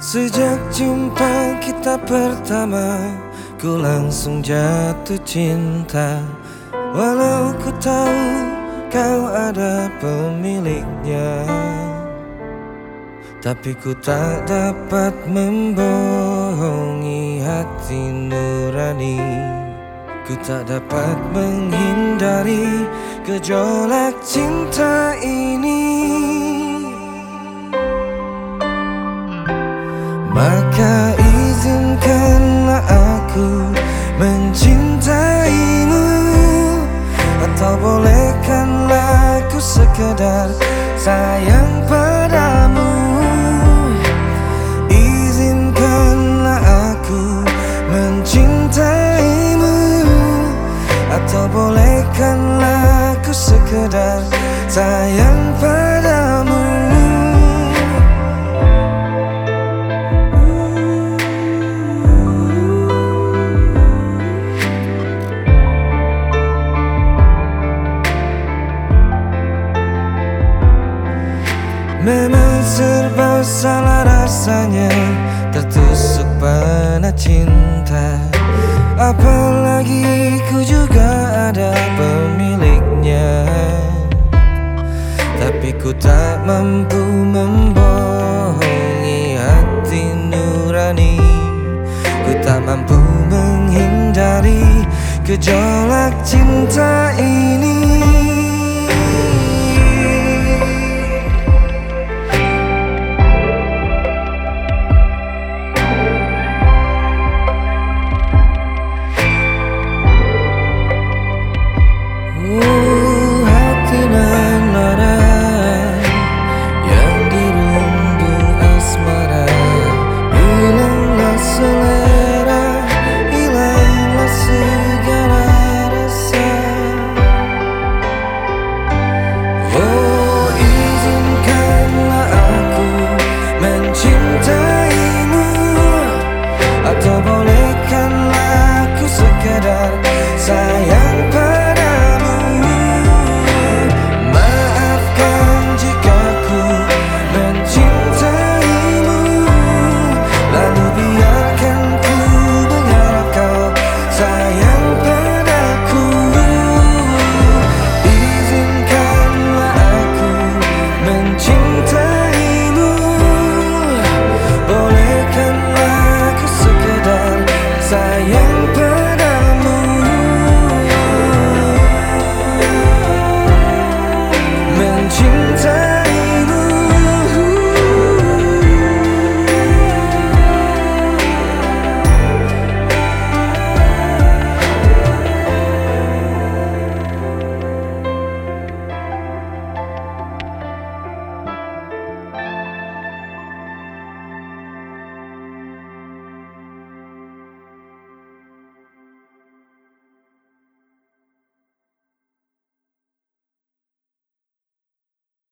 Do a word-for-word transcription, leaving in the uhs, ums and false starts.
Sejak jumpa kita pertama, ku langsung jatuh cinta. Walau ku tahu kau ada pemiliknya, tapi ku tak dapat membohongi hati nurani. Ku tak dapat menghindari gejolak cinta ini. Maka izinkanlah aku mencintaimu, atau bolehkanlah aku sekedar sayang padamu. Izinkanlah aku mencintaimu, atau bolehkanlah aku sekedar sayang padamu. Memang serba salah rasanya tertusuk panah cinta, apalagi ku juga ada pemiliknya. Tapi ku tak mampu membohongi hati nurani. Ku tak mampu menghindari gejolak cinta ini.